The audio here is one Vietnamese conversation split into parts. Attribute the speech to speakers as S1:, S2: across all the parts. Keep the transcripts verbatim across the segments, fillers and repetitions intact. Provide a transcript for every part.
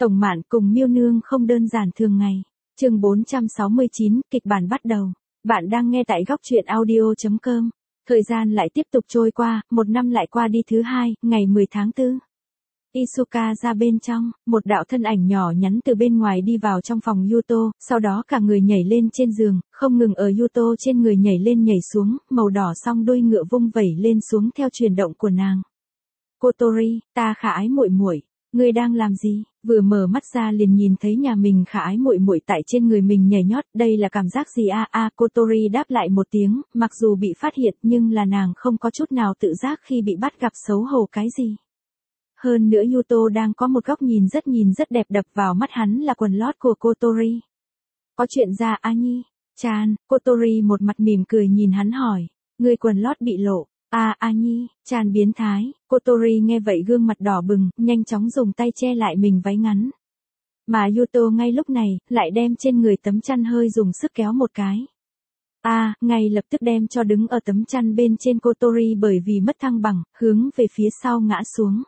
S1: Tổng Mạn cùng Miêu Nương không đơn giản thường ngày. Chương bốn trăm sáu mươi chín, kịch bản bắt đầu. Bạn đang nghe tại góc truyện audio chấm com. Thời gian lại tiếp tục trôi qua, một năm lại qua đi thứ hai, ngày mười tháng tư. Isuka ra bên trong, một đạo thân ảnh nhỏ nhắn từ bên ngoài đi vào trong phòng Yuto, sau đó cả người nhảy lên trên giường, không ngừng ở Yuto trên người nhảy lên nhảy xuống, màu đỏ song đuôi ngựa vung vẩy lên xuống theo chuyển động của nàng. Kotori, ta khả ái muội muội, ngươi đang làm gì? Vừa mở mắt ra liền nhìn thấy nhà mình khả ái muội muội tại trên người mình nhảy nhót, đây là cảm giác gì a a? Kotori đáp lại một tiếng, mặc dù bị phát hiện nhưng là nàng không có chút nào tự giác khi bị bắt gặp xấu hổ cái gì. Hơn nữa Yuto đang có một góc nhìn rất nhìn rất đẹp đập vào mắt hắn là quần lót của Kotori. Có chuyện ra a nhi? Chan, Kotori một mặt mỉm cười nhìn hắn hỏi, ngươi quần lót bị lộ. À a nhi, Chan biến thái. Kotori nghe vậy gương mặt đỏ bừng, nhanh chóng dùng tay che lại mình váy ngắn. Mà Yuto ngay lúc này, lại đem trên người tấm chăn hơi dùng sức kéo một cái. À, ngay lập tức đem cho đứng ở tấm chăn bên trên Kotori bởi vì mất thăng bằng, hướng về phía sau ngã xuống.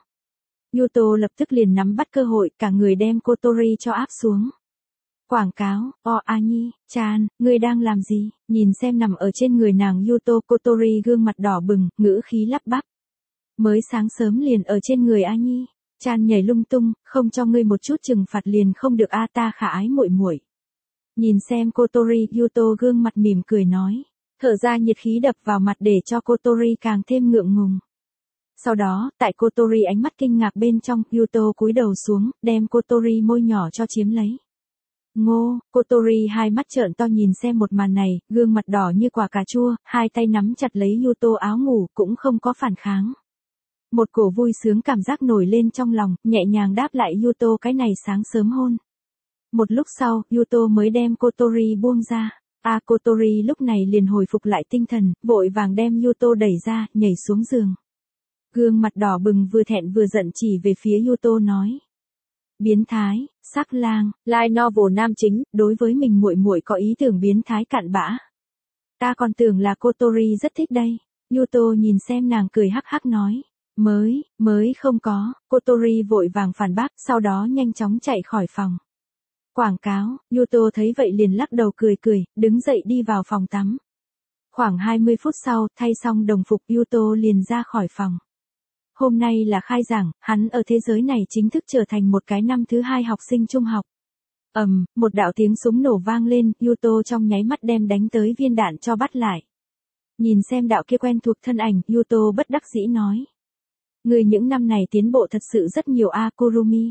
S1: Yuto lập tức liền nắm bắt cơ hội, cả người đem Kotori cho áp xuống. Quảng cáo, o a nhi, Chan, ngươi đang làm gì? Nhìn xem nằm ở trên người nàng Yuto, Kotori gương mặt đỏ bừng, ngữ khí lắp bắp. Mới sáng sớm liền ở trên người a nhi. Chan nhảy lung tung, không cho ngươi một chút trừng phạt liền không được a ta khả ái muội muội. Nhìn xem Kotori, Yuto gương mặt mỉm cười nói, thở ra nhiệt khí đập vào mặt để cho Kotori càng thêm ngượng ngùng. Sau đó, tại Kotori ánh mắt kinh ngạc bên trong, Yuto cúi đầu xuống, đem Kotori môi nhỏ cho chiếm lấy. Ngô, Kotori hai mắt trợn to nhìn xem một màn này, gương mặt đỏ như quả cà chua, hai tay nắm chặt lấy Yuto áo ngủ, cũng không có phản kháng. Một cổ vui sướng cảm giác nổi lên trong lòng, nhẹ nhàng đáp lại Yuto cái này sáng sớm hôn. Một lúc sau, Yuto mới đem Kotori buông ra. À Kotori lúc này liền hồi phục lại tinh thần, vội vàng đem Yuto đẩy ra, nhảy xuống giường. Gương mặt đỏ bừng vừa thẹn vừa giận chỉ về phía Yuto nói. Biến thái, sắc lang, light novel nam chính, đối với mình muội muội có ý tưởng biến thái cặn bã. Ta còn tưởng là Kotori rất thích đây. Yuto nhìn xem nàng cười hắc hắc nói. Mới, mới không có. Kotori vội vàng phản bác, sau đó nhanh chóng chạy khỏi phòng. Quảng cáo, Yuto thấy vậy liền lắc đầu cười cười, đứng dậy đi vào phòng tắm. Khoảng hai mươi phút sau, thay xong đồng phục Yuto liền ra khỏi phòng. Hôm nay là khai giảng, hắn ở thế giới này chính thức trở thành một cái năm thứ hai học sinh trung học. Ầm, um, một đạo tiếng súng nổ vang lên, Yuto trong nháy mắt đem đánh tới viên đạn cho bắt lại. Nhìn xem đạo kia quen thuộc thân ảnh, Yuto bất đắc dĩ nói. Người những năm này tiến bộ thật sự rất nhiều a Kurumi.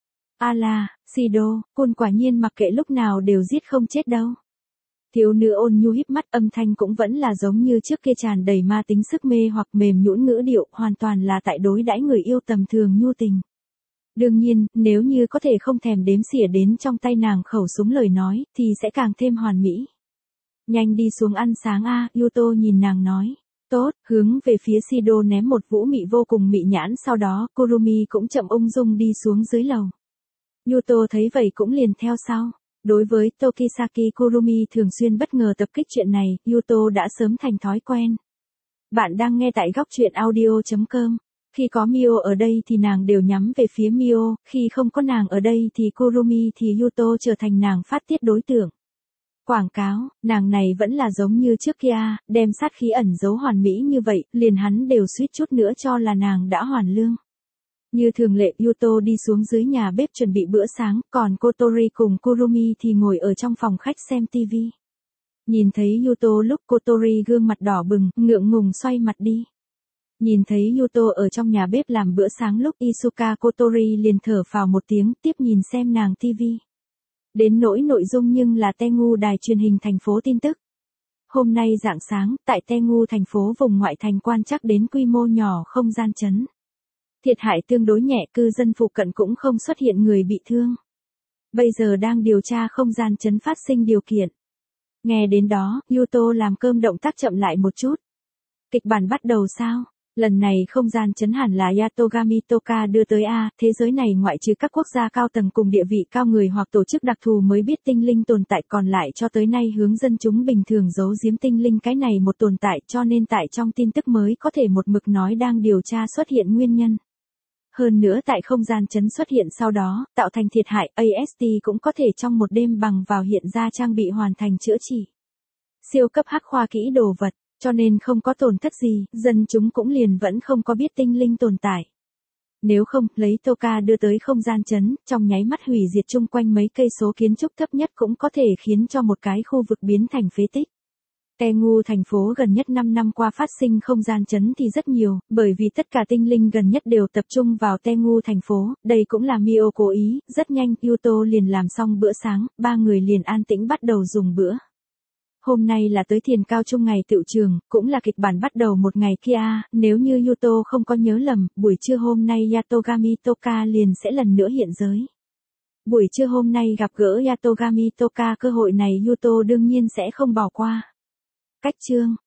S1: A la, Shido, Kun quả nhiên mặc kệ lúc nào đều giết không chết đâu. Thiếu nữ ôn nhu híp mắt, âm thanh cũng vẫn là giống như trước kia tràn đầy ma tính sức mê hoặc mềm nhũn ngữ điệu, hoàn toàn là tại đối đãi người yêu tầm thường nhu tình. Đương nhiên, nếu như có thể không thèm đếm xỉa đến trong tay nàng khẩu súng lời nói, thì sẽ càng thêm hoàn mỹ. Nhanh đi xuống ăn sáng a, Yuto nhìn nàng nói. Tốt, hướng về phía Shido ném một vũ mị vô cùng mị nhãn, sau đó, Kurumi cũng chậm ung dung đi xuống dưới lầu. Yuto thấy vậy cũng liền theo sau. Đối với Tokisaki Kurumi thường xuyên bất ngờ tập kích chuyện này, Yuto đã sớm thành thói quen. Bạn đang nghe tại góc truyện audio chấm com. Khi có Mio ở đây thì nàng đều nhắm về phía Mio, khi không có nàng ở đây thì Kurumi thì Yuto trở thành nàng phát tiết đối tượng. Quảng cáo, nàng này vẫn là giống như trước kia, đem sát khí ẩn giấu hoàn mỹ như vậy, liền hắn đều suýt chút nữa cho là nàng đã hoàn lương. Như thường lệ, Yuto đi xuống dưới nhà bếp chuẩn bị bữa sáng, còn Kotori cùng Kurumi thì ngồi ở trong phòng khách xem tivi. Nhìn thấy Yuto lúc Kotori gương mặt đỏ bừng, ngượng ngùng xoay mặt đi. Nhìn thấy Yuto ở trong nhà bếp làm bữa sáng lúc Isuka Kotori liền thở phào một tiếng, tiếp nhìn xem nàng tivi. Đến nỗi nội dung nhưng là Tengu đài truyền hình thành phố tin tức. Hôm nay rạng sáng, tại Tengu thành phố vùng ngoại thành quan trắc đến quy mô nhỏ không gian chấn. Thiệt hại tương đối nhẹ, cư dân phụ cận cũng không xuất hiện người bị thương. Bây giờ đang điều tra không gian chấn phát sinh điều kiện. Nghe đến đó, Yuto làm cơm động tác chậm lại một chút. Kịch bản bắt đầu sao? Lần này không gian chấn hẳn là Yatogami Toka đưa tới A, thế giới này ngoại trừ các quốc gia cao tầng cùng địa vị cao người hoặc tổ chức đặc thù mới biết tinh linh tồn tại, còn lại cho tới nay hướng dân chúng bình thường giấu giếm tinh linh cái này một tồn tại, cho nên tại trong tin tức mới có thể một mực nói đang điều tra xuất hiện nguyên nhân. Hơn nữa tại không gian chấn xuất hiện sau đó, tạo thành thiệt hại, a ét tê cũng có thể trong một đêm bằng vào hiện ra trang bị hoàn thành chữa trị. Siêu cấp hắc khoa kỹ đồ vật, cho nên không có tổn thất gì, dân chúng cũng liền vẫn không có biết tinh linh tồn tại. Nếu không, lấy Toka đưa tới không gian chấn, trong nháy mắt hủy diệt chung quanh mấy cây số kiến trúc thấp nhất cũng có thể khiến cho một cái khu vực biến thành phế tích. Tengu thành phố gần nhất năm năm qua phát sinh không gian chấn thì rất nhiều, bởi vì tất cả tinh linh gần nhất đều tập trung vào Tengu thành phố, đây cũng là Mio cố ý, rất nhanh Yuto liền làm xong bữa sáng, ba người liền an tĩnh bắt đầu dùng bữa. Hôm nay là tới thiền cao trung ngày tựu trường, cũng là kịch bản bắt đầu một ngày kia, nếu như Yuto không có nhớ lầm, buổi trưa hôm nay Yatogami Toka liền sẽ lần nữa hiện giới. Buổi trưa hôm nay gặp gỡ Yatogami Toka, cơ hội này Yuto đương nhiên sẽ không bỏ qua. Cách chương